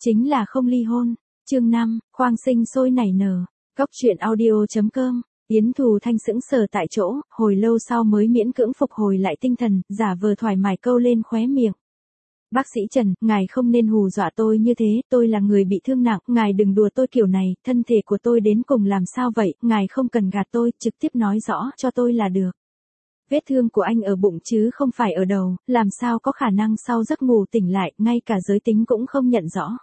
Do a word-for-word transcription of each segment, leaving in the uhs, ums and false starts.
Chính là không ly hôn. Chương năm, khoang sinh sôi nảy nở. Cóc truyện audio.com. Yến Thù Thanh sững sờ tại chỗ, hồi lâu sau mới miễn cưỡng phục hồi lại tinh thần, giả vờ thoải mái câu lên khóe miệng. Bác sĩ Trần, ngài không nên hù dọa tôi như thế, tôi là người bị thương nặng, ngài đừng đùa tôi kiểu này, thân thể của tôi đến cùng làm sao vậy, ngài không cần gạt tôi, trực tiếp nói rõ cho tôi là được. Vết thương của anh ở bụng chứ không phải ở đầu, làm sao có khả năng sau giấc ngủ tỉnh lại, ngay cả giới tính cũng không nhận rõ.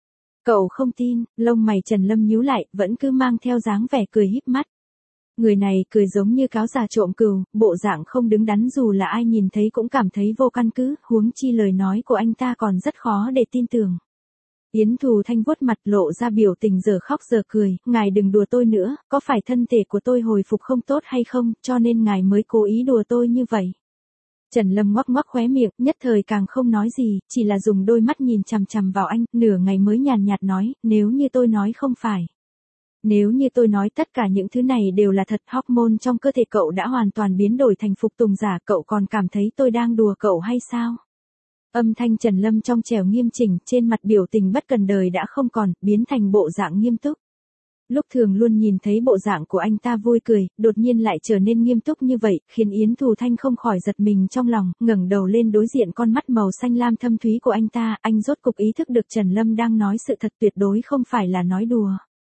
Cậu không tin, lông mày Trần Lâm nhíu lại, vẫn cứ mang theo dáng vẻ cười híp mắt. Người này cười giống như cáo già trộm cừu, bộ dạng không đứng đắn dù là ai nhìn thấy cũng cảm thấy vô căn cứ, huống chi lời nói của anh ta còn rất khó để tin tưởng. Yến Thù Thanh vuốt mặt lộ ra biểu tình giờ khóc giờ cười, ngài đừng đùa tôi nữa, có phải thân thể của tôi hồi phục không tốt hay không, cho nên ngài mới cố ý đùa tôi như vậy. Trần Lâm ngoắc ngoắc khóe miệng, nhất thời càng không nói gì, chỉ là dùng đôi mắt nhìn chằm chằm vào anh, nửa ngày mới nhàn nhạt nói, nếu như tôi nói không phải. Nếu như tôi nói tất cả những thứ này đều là thật, hormone trong cơ thể cậu đã hoàn toàn biến đổi thành phục tùng giả, cậu còn cảm thấy tôi đang đùa cậu hay sao? Âm thanh Trần Lâm trong trẻo nghiêm chỉnh, trên mặt biểu tình bất cần đời đã không còn, biến thành bộ dạng nghiêm túc. Lúc thường luôn nhìn thấy bộ dạng của anh ta vui cười, đột nhiên lại trở nên nghiêm túc như vậy, khiến Yến Thù Thanh không khỏi giật mình trong lòng, ngẩng đầu lên đối diện con mắt màu xanh lam thâm thúy của anh ta, anh rốt cục ý thức được Trần Lâm đang nói sự thật, tuyệt đối không phải là nói đùa.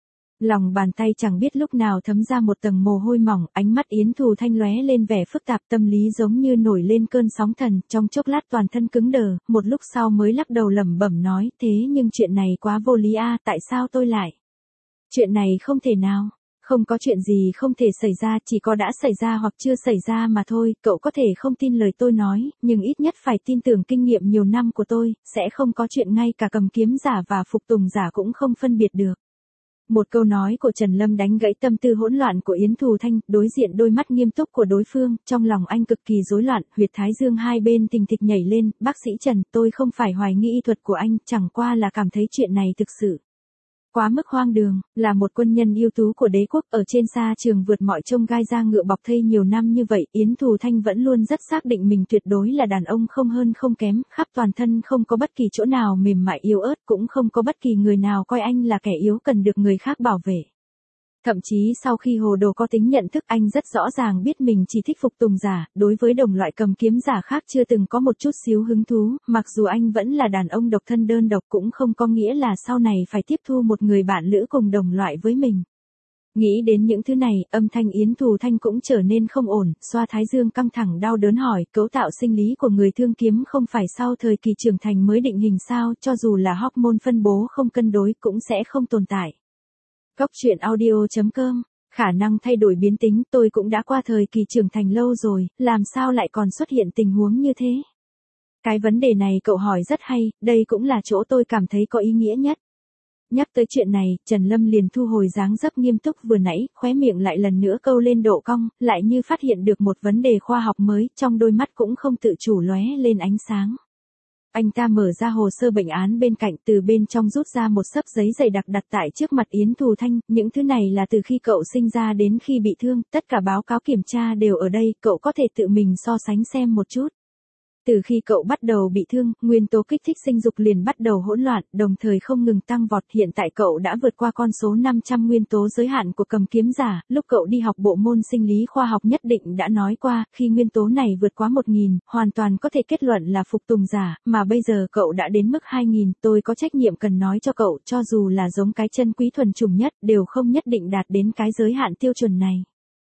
Lòng bàn tay chẳng biết lúc nào thấm ra một tầng mồ hôi mỏng, ánh mắt Yến Thù Thanh lóe lên vẻ phức tạp, tâm lý giống như nổi lên cơn sóng thần, trong chốc lát toàn thân cứng đờ, một lúc sau mới lắc đầu lẩm bẩm nói, thế nhưng chuyện này quá vô lý a, tại sao tôi lại? Chuyện này không thể nào, không có chuyện gì không thể xảy ra, chỉ có đã xảy ra hoặc chưa xảy ra mà thôi, cậu có thể không tin lời tôi nói, nhưng ít nhất phải tin tưởng kinh nghiệm nhiều năm của tôi, sẽ không có chuyện ngay cả cầm kiếm giả và phục tùng giả cũng không phân biệt được. Một câu nói của Trần Lâm đánh gãy tâm tư hỗn loạn của Yến Thù Thanh, đối diện đôi mắt nghiêm túc của đối phương, trong lòng anh cực kỳ rối loạn, huyệt thái dương hai bên thình thịch nhảy lên, bác sĩ Trần, tôi không phải hoài nghi y thuật của anh, chẳng qua là cảm thấy chuyện này thực sự quá mức hoang đường, là một quân nhân ưu tú của đế quốc ở trên sa trường vượt mọi chông gai ra ngựa bọc thây nhiều năm như vậy, Yến Thù Thanh vẫn luôn rất xác định mình tuyệt đối là đàn ông không hơn không kém, khắp toàn thân không có bất kỳ chỗ nào mềm mại yếu ớt, cũng không có bất kỳ người nào coi anh là kẻ yếu cần được người khác bảo vệ. Thậm chí sau khi hồ đồ có tính nhận thức, anh rất rõ ràng biết mình chỉ thích phục tùng giả, đối với đồng loại cầm kiếm giả khác chưa từng có một chút xíu hứng thú, mặc dù anh vẫn là đàn ông độc thân đơn độc cũng không có nghĩa là sau này phải tiếp thu một người bạn lữ cùng đồng loại với mình. Nghĩ đến những thứ này, âm thanh Yến Thù Thanh cũng trở nên không ổn, xoa thái dương căng thẳng đau đớn hỏi, cấu tạo sinh lý của người thương kiếm không phải sau thời kỳ trưởng thành mới định hình sao, cho dù là hormone phân bố không cân đối cũng sẽ không tồn tại. Cóc truyện audio.com. Khả năng thay đổi biến tính, tôi cũng đã qua thời kỳ trưởng thành lâu rồi, làm sao lại còn xuất hiện tình huống như thế? Cái vấn đề này cậu hỏi rất hay, đây cũng là chỗ tôi cảm thấy có ý nghĩa nhất. Nhắc tới chuyện này, Trần Lâm liền thu hồi dáng dấp nghiêm túc vừa nãy, khóe miệng lại lần nữa câu lên độ cong, lại như phát hiện được một vấn đề khoa học mới, trong đôi mắt cũng không tự chủ lóe lên ánh sáng. Anh ta mở ra hồ sơ bệnh án bên cạnh, từ bên trong rút ra một xấp giấy dày đặc đặt tại trước mặt Yến Thù Thanh, những thứ này là từ khi cậu sinh ra đến khi bị thương, tất cả báo cáo kiểm tra đều ở đây, cậu có thể tự mình so sánh xem một chút. Từ khi cậu bắt đầu bị thương, nguyên tố kích thích sinh dục liền bắt đầu hỗn loạn, đồng thời không ngừng tăng vọt, hiện tại cậu đã vượt qua con số năm trăm nguyên tố giới hạn của cầm kiếm giả, lúc cậu đi học bộ môn sinh lý khoa học nhất định đã nói qua, khi nguyên tố này vượt quá một nghìn, hoàn toàn có thể kết luận là phục tùng giả, mà bây giờ cậu đã đến mức hai nghìn, tôi có trách nhiệm cần nói cho cậu, cho dù là giống cái chân quý thuần chủng nhất, đều không nhất định đạt đến cái giới hạn tiêu chuẩn này.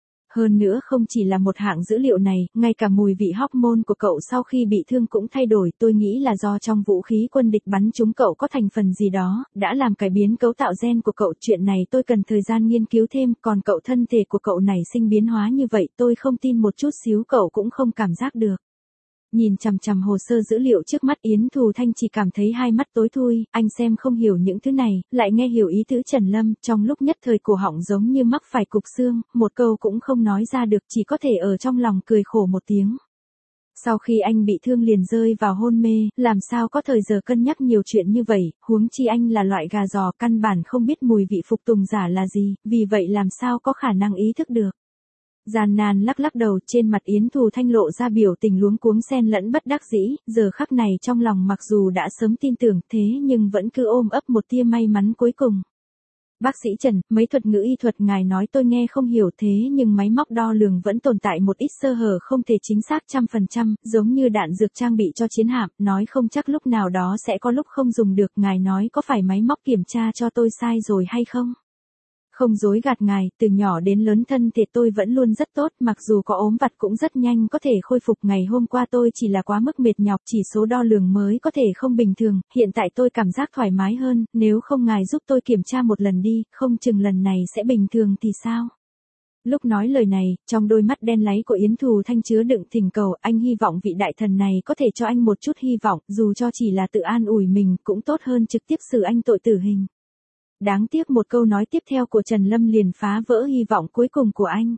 Hơn nữa không chỉ là một hạng dữ liệu này, ngay cả mùi vị hormone của cậu sau khi bị thương cũng thay đổi, tôi nghĩ là do trong vũ khí quân địch bắn trúng cậu có thành phần gì đó, đã làm cải biến cấu tạo gen của cậu, chuyện này tôi cần thời gian nghiên cứu thêm, còn cậu thân thể của cậu nảy sinh biến hóa như vậy, tôi không tin một chút xíu cậu cũng không cảm giác được. Nhìn chằm chằm hồ sơ dữ liệu trước mắt Yến Thù Thanh chỉ cảm thấy hai mắt tối thui, anh xem không hiểu những thứ này, lại nghe hiểu ý tứ Trần Lâm, trong lúc nhất thời cổ họng giống như mắc phải cục xương, một câu cũng không nói ra được, chỉ có thể ở trong lòng cười khổ một tiếng. Sau khi anh bị thương liền rơi vào hôn mê, làm sao có thời giờ cân nhắc nhiều chuyện như vậy, huống chi anh là loại gà giò căn bản không biết mùi vị phục tùng giả là gì, vì vậy làm sao có khả năng ý thức được. Gian nan lắc lắc đầu, trên mặt Yến Thù Thanh lộ ra biểu tình luống cuống xen lẫn bất đắc dĩ, giờ khắc này trong lòng mặc dù đã sớm tin tưởng thế nhưng vẫn cứ ôm ấp một tia may mắn cuối cùng. Bác sĩ Trần, mấy thuật ngữ y thuật ngài nói tôi nghe không hiểu thế nhưng máy móc đo lường vẫn tồn tại một ít sơ hở không thể chính xác trăm phần trăm, giống như đạn dược trang bị cho chiến hạm, nói không chắc lúc nào đó sẽ có lúc không dùng được, ngài nói có phải máy móc kiểm tra cho tôi sai rồi hay không? Không dối gạt ngài, từ nhỏ đến lớn thân thể tôi vẫn luôn rất tốt, mặc dù có ốm vặt cũng rất nhanh có thể khôi phục. Ngày hôm qua tôi chỉ là quá mức mệt nhọc, chỉ số đo lường mới có thể không bình thường, hiện tại tôi cảm giác thoải mái hơn, nếu không ngài giúp tôi kiểm tra một lần đi, không chừng lần này sẽ bình thường thì sao? Lúc nói lời này, trong đôi mắt đen láy của Yến Thù Thanh chứa đựng thỉnh cầu, anh hy vọng vị đại thần này có thể cho anh một chút hy vọng, dù cho chỉ là tự an ủi mình cũng tốt hơn trực tiếp xử anh tội tử hình. Đáng tiếc một câu nói tiếp theo của Trần Lâm liền phá vỡ hy vọng cuối cùng của anh.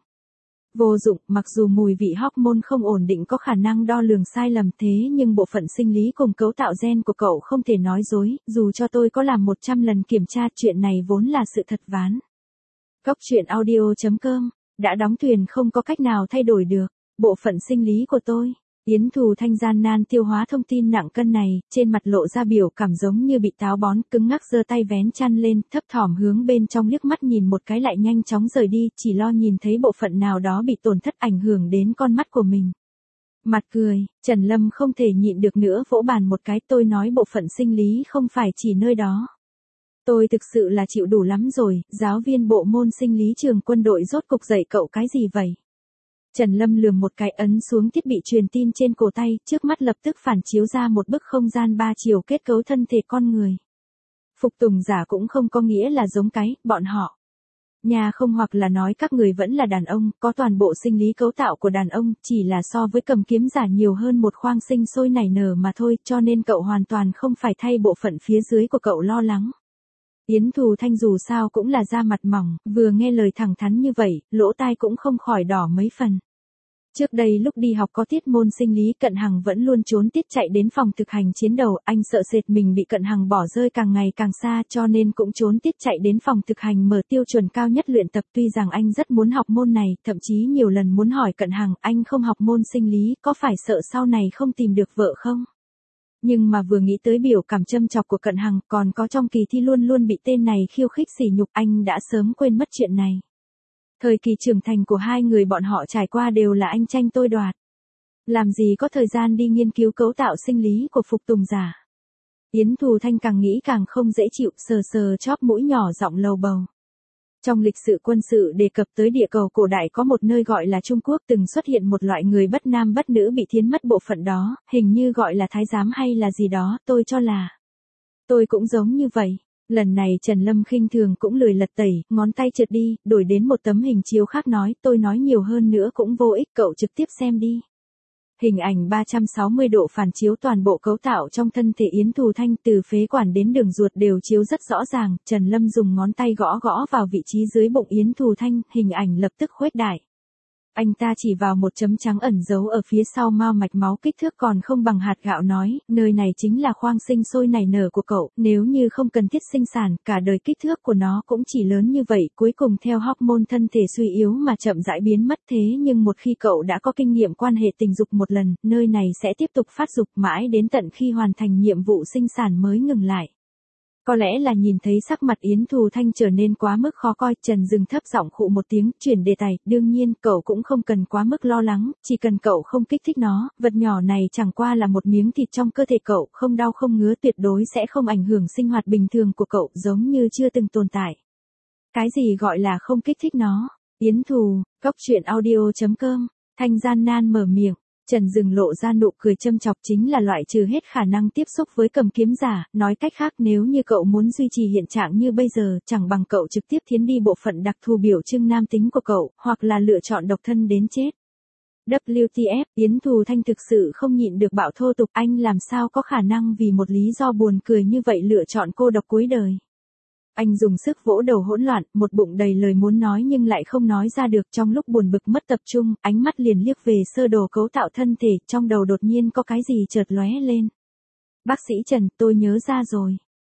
Vô dụng, mặc dù mùi vị hormone không ổn định có khả năng đo lường sai lầm thế nhưng bộ phận sinh lý cùng cấu tạo gen của cậu không thể nói dối, dù cho tôi có làm một trăm lần kiểm tra chuyện này vốn là sự thật ván. Cóc truyện audio chấm com, đã đóng thuyền không có cách nào thay đổi được, bộ phận sinh lý của tôi. Yến Thù Thanh gian nan tiêu hóa thông tin nặng cân này, trên mặt lộ ra biểu cảm giống như bị táo bón, cứng ngắc giơ tay vén chăn lên, thấp thỏm hướng bên trong liếc mắt nhìn một cái lại nhanh chóng rời đi, chỉ lo nhìn thấy bộ phận nào đó bị tổn thất ảnh hưởng đến con mắt của mình. Mặt cười, Trần Lâm không thể nhịn được nữa vỗ bàn một cái, tôi nói bộ phận sinh lý không phải chỉ nơi đó. Tôi thực sự là chịu đủ lắm rồi, giáo viên bộ môn sinh lý trường quân đội rốt cục dạy cậu cái gì vậy? Trần Lâm lườm một cái ấn xuống thiết bị truyền tin trên cổ tay, trước mắt lập tức phản chiếu ra một bức không gian ba chiều kết cấu thân thể con người. Phục tùng giả cũng không có nghĩa là giống cái, bọn họ. Nhà không hoặc là nói các người vẫn là đàn ông, có toàn bộ sinh lý cấu tạo của đàn ông, chỉ là so với cầm kiếm giả nhiều hơn một khoang sinh sôi nảy nở mà thôi, cho nên cậu hoàn toàn không phải thay bộ phận phía dưới của cậu lo lắng. Yến Thù Thanh dù sao cũng là da mặt mỏng, vừa nghe lời thẳng thắn như vậy, lỗ tai cũng không khỏi đỏ mấy phần. Trước đây lúc đi học có tiết môn sinh lý Cận Hằng vẫn luôn trốn tiết chạy đến phòng thực hành chiến đầu, anh sợ sệt mình bị Cận Hằng bỏ rơi càng ngày càng xa cho nên cũng trốn tiết chạy đến phòng thực hành mở tiêu chuẩn cao nhất luyện tập. Tuy rằng anh rất muốn học môn này, thậm chí nhiều lần muốn hỏi Cận Hằng anh không học môn sinh lý có phải sợ sau này không tìm được vợ không? Nhưng mà vừa nghĩ tới biểu cảm châm chọc của Cận Hằng còn có trong kỳ thi luôn luôn bị tên này khiêu khích sỉ nhục anh đã sớm quên mất chuyện này. Thời kỳ trưởng thành của hai người bọn họ trải qua đều là anh tranh tôi đoạt. Làm gì có thời gian đi nghiên cứu cấu tạo sinh lý của phục tùng giả. Yến Thù Thanh càng nghĩ càng không dễ chịu, sờ sờ chóp mũi nhỏ giọng lầu bầu. Trong lịch sử quân sự đề cập tới địa cầu cổ đại có một nơi gọi là Trung Quốc từng xuất hiện một loại người bất nam bất nữ bị thiến mất bộ phận đó, hình như gọi là thái giám hay là gì đó, tôi cho là. Tôi cũng giống như vậy. Lần này Trần Lâm khinh thường cũng lười lật tẩy, ngón tay trượt đi, đổi đến một tấm hình chiếu khác nói, tôi nói nhiều hơn nữa cũng vô ích, cậu trực tiếp xem đi. Hình ảnh ba trăm sáu mươi độ phản chiếu toàn bộ cấu tạo trong thân thể Yến Thù Thanh từ phế quản đến đường ruột đều chiếu rất rõ ràng, Trần Lâm dùng ngón tay gõ gõ vào vị trí dưới bụng Yến Thù Thanh, hình ảnh lập tức khuếch đại. Anh ta chỉ vào một chấm trắng ẩn giấu ở phía sau mao mạch máu kích thước còn không bằng hạt gạo nói, nơi này chính là khoang sinh sôi nảy nở của cậu, nếu như không cần thiết sinh sản, cả đời kích thước của nó cũng chỉ lớn như vậy, cuối cùng theo hormone thân thể suy yếu mà chậm rãi biến mất thế nhưng một khi cậu đã có kinh nghiệm quan hệ tình dục một lần, nơi này sẽ tiếp tục phát dục mãi đến tận khi hoàn thành nhiệm vụ sinh sản mới ngừng lại. Có lẽ là nhìn thấy sắc mặt Yến Thù Thanh trở nên quá mức khó coi, Trần dừng thấp giọng khụ một tiếng, chuyển đề tài, đương nhiên, cậu cũng không cần quá mức lo lắng, chỉ cần cậu không kích thích nó, vật nhỏ này chẳng qua là một miếng thịt trong cơ thể cậu, không đau không ngứa tuyệt đối sẽ không ảnh hưởng sinh hoạt bình thường của cậu, giống như chưa từng tồn tại. Cái gì gọi là không kích thích nó? Yến Thù, cóc truyện audio chấm com, Thanh gian nan mở miệng. Trần dừng lộ ra nụ cười châm chọc chính là loại trừ hết khả năng tiếp xúc với cầm kiếm giả, nói cách khác nếu như cậu muốn duy trì hiện trạng như bây giờ, chẳng bằng cậu trực tiếp thiến đi bộ phận đặc thù biểu trưng nam tính của cậu, hoặc là lựa chọn độc thân đến chết. vê kép tê ép, Yến Thù Thanh thực sự không nhịn được bạo thô tục, anh làm sao có khả năng vì một lý do buồn cười như vậy lựa chọn cô độc cuối đời. Anh dùng sức vỗ đầu hỗn loạn, một bụng đầy lời muốn nói nhưng lại không nói ra được, trong lúc buồn bực mất tập trung, ánh mắt liền liếc về sơ đồ cấu tạo thân thể, trong đầu đột nhiên có cái gì chợt lóe lên. Bác sĩ Trần, tôi nhớ ra rồi.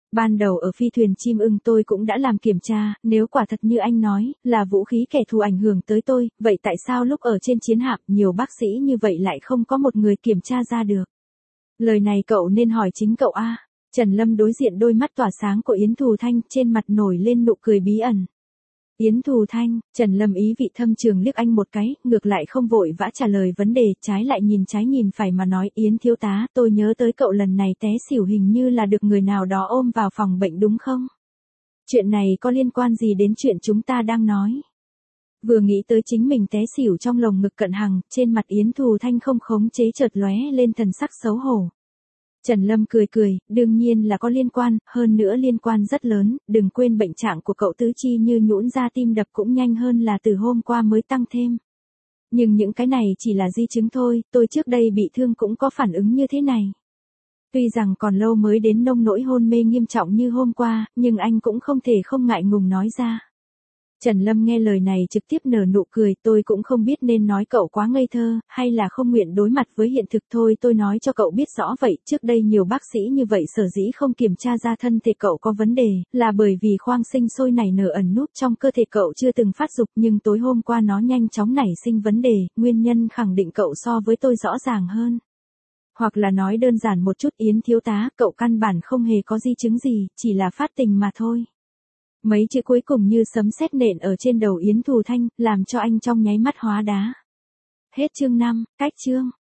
Ban đầu ở phi thuyền chim ưng tôi cũng đã làm kiểm tra, nếu quả thật như anh nói, là vũ khí kẻ thù ảnh hưởng tới tôi, vậy tại sao lúc ở trên chiến hạm, nhiều bác sĩ như vậy lại không có một người kiểm tra ra được? Lời này cậu nên hỏi chính cậu a. Trần Lâm đối diện đôi mắt tỏa sáng của Yến Thù Thanh, trên mặt nổi lên nụ cười bí ẩn. Yến Thù Thanh, Trần Lâm ý vị thâm trường liếc anh một cái, ngược lại không vội vã trả lời vấn đề, trái lại nhìn trái nhìn phải mà nói, Yến thiếu tá, tôi nhớ tới cậu lần này té xỉu hình như là được người nào đó ôm vào phòng bệnh đúng không? Chuyện này có liên quan gì đến chuyện chúng ta đang nói? Vừa nghĩ tới chính mình té xỉu trong lồng ngực Cận Hằng, trên mặt Yến Thù Thanh không khống chế chợt lóe lên thần sắc xấu hổ. Trần Lâm cười cười, đương nhiên là có liên quan, hơn nữa liên quan rất lớn, đừng quên bệnh trạng của cậu tứ chi như nhũn ra tim đập cũng nhanh hơn là từ hôm qua mới tăng thêm. Nhưng những cái này chỉ là di chứng thôi, tôi trước đây bị thương cũng có phản ứng như thế này. Tuy rằng còn lâu mới đến nông nỗi hôn mê nghiêm trọng như hôm qua, nhưng anh cũng không thể không ngại ngùng nói ra. Trần Lâm nghe lời này trực tiếp nở nụ cười, tôi cũng không biết nên nói cậu quá ngây thơ, hay là không nguyện đối mặt với hiện thực thôi, tôi nói cho cậu biết rõ vậy, trước đây nhiều bác sĩ như vậy sở dĩ không kiểm tra ra thân thể cậu có vấn đề, là bởi vì khoang sinh sôi nảy nở ẩn núp trong cơ thể cậu chưa từng phát dục, nhưng tối hôm qua nó nhanh chóng nảy sinh vấn đề, nguyên nhân khẳng định cậu so với tôi rõ ràng hơn. Hoặc là nói đơn giản một chút, Yến thiếu tá, cậu căn bản không hề có di chứng gì, chỉ là phát tình mà thôi. Mấy chữ cuối cùng như sấm sét nện ở trên đầu Yến Thù Thanh, làm cho anh trong nháy mắt hóa đá. Hết chương năm, cách chương.